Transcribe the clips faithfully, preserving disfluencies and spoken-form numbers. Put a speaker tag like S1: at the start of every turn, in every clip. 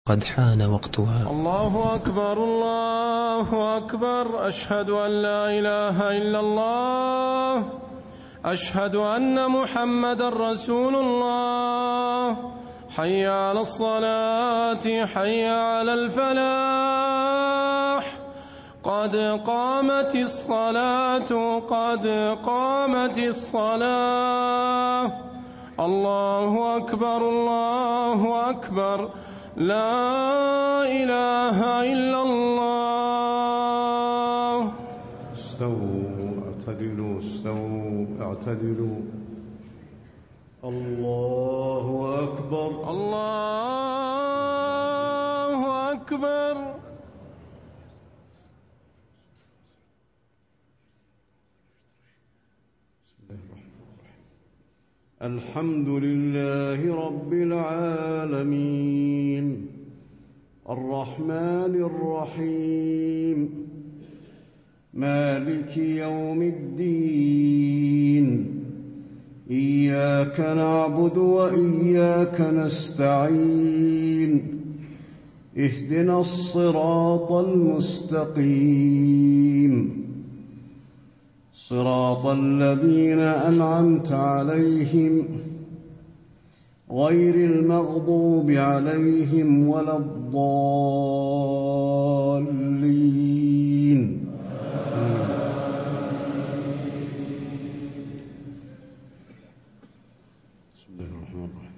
S1: قد حان وقتها.
S2: الله أكبر الله أكبر، أشهد أن لا إله إلا الله، أشهد أن محمدا رسول الله. حي على الصلاة، حي على الفلاح، قد قامت الصلاة، قد قامت الصلاة. الله أكبر الله أكبر، لا إله إلا الله.
S3: استووا اعتدلوا، استووا اعتدلوا. الله أكبر
S2: الله أكبر.
S3: الحمد لله رب العالمين، الرحمن الرحيم، مالك يوم الدين. إياك نعبد وإياك نستعين، اهدنا الصراط المستقيم، صراط الذين أنعمت عليهم غير المغضوب عليهم ولا الضالين. بسم الله الرحمن الرحيم.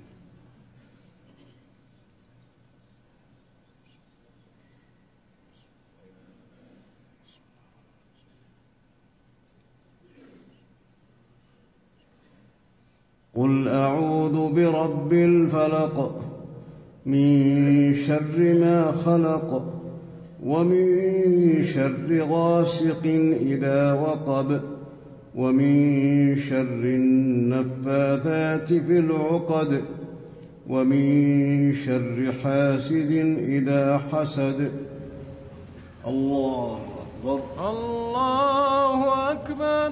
S3: قل أعوذ برب الفلق، من شر ما خلق، ومن شر غاسق إذا وقب، ومن شر النفاثات في العقد، ومن شر حاسد إذا حسد. الله أكبر
S2: الله أكبر.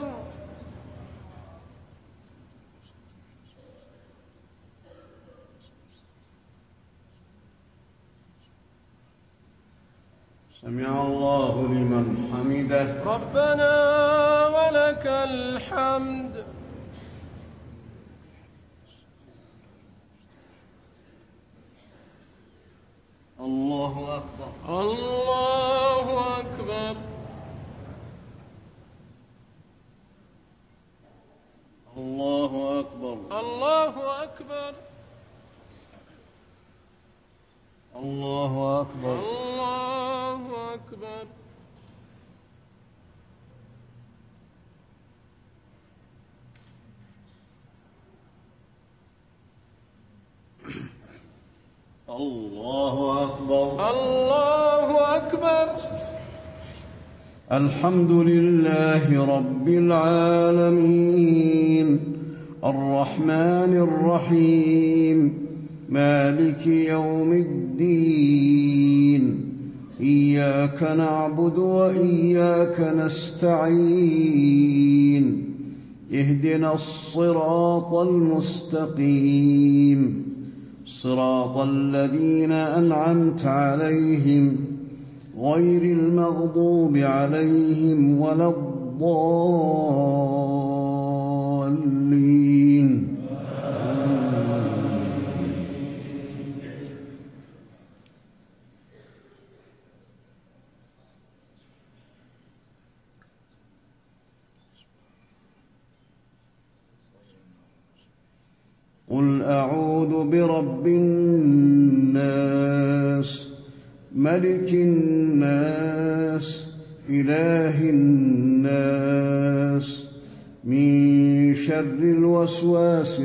S3: سمع الله لمن حمده.
S2: ربنا ولك الحمد.
S3: الله أكبر
S2: الله أكبر.
S3: الله أكبر
S2: الله أكبر.
S3: الله أكبر
S2: الله أكبر.
S3: الله أكبر
S2: الله أكبر.
S3: الحمد لله رب العالمين، الرحمن الرحيم، مالك يوم الدين. إياك نعبد وإياك نستعين، اهدنا الصراط المستقيم، صراط الذين أنعمت عليهم غير المغضوب عليهم ولا الضالين. قل أعوذ برب الناس، ملك الناس، إله الناس، من شر الوسواس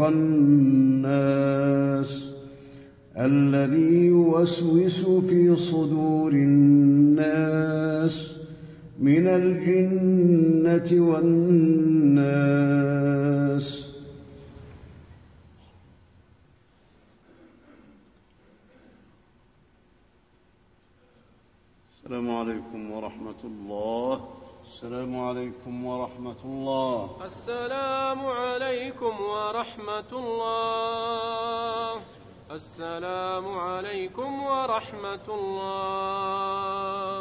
S3: الخناس، الذي يوسوس في صدور الناس من الجنة والناس. السلام عليكم ورحمة الله. السلام عليكم ورحمة الله.
S2: السلام عليكم ورحمة الله. السلام عليكم ورحمة الله.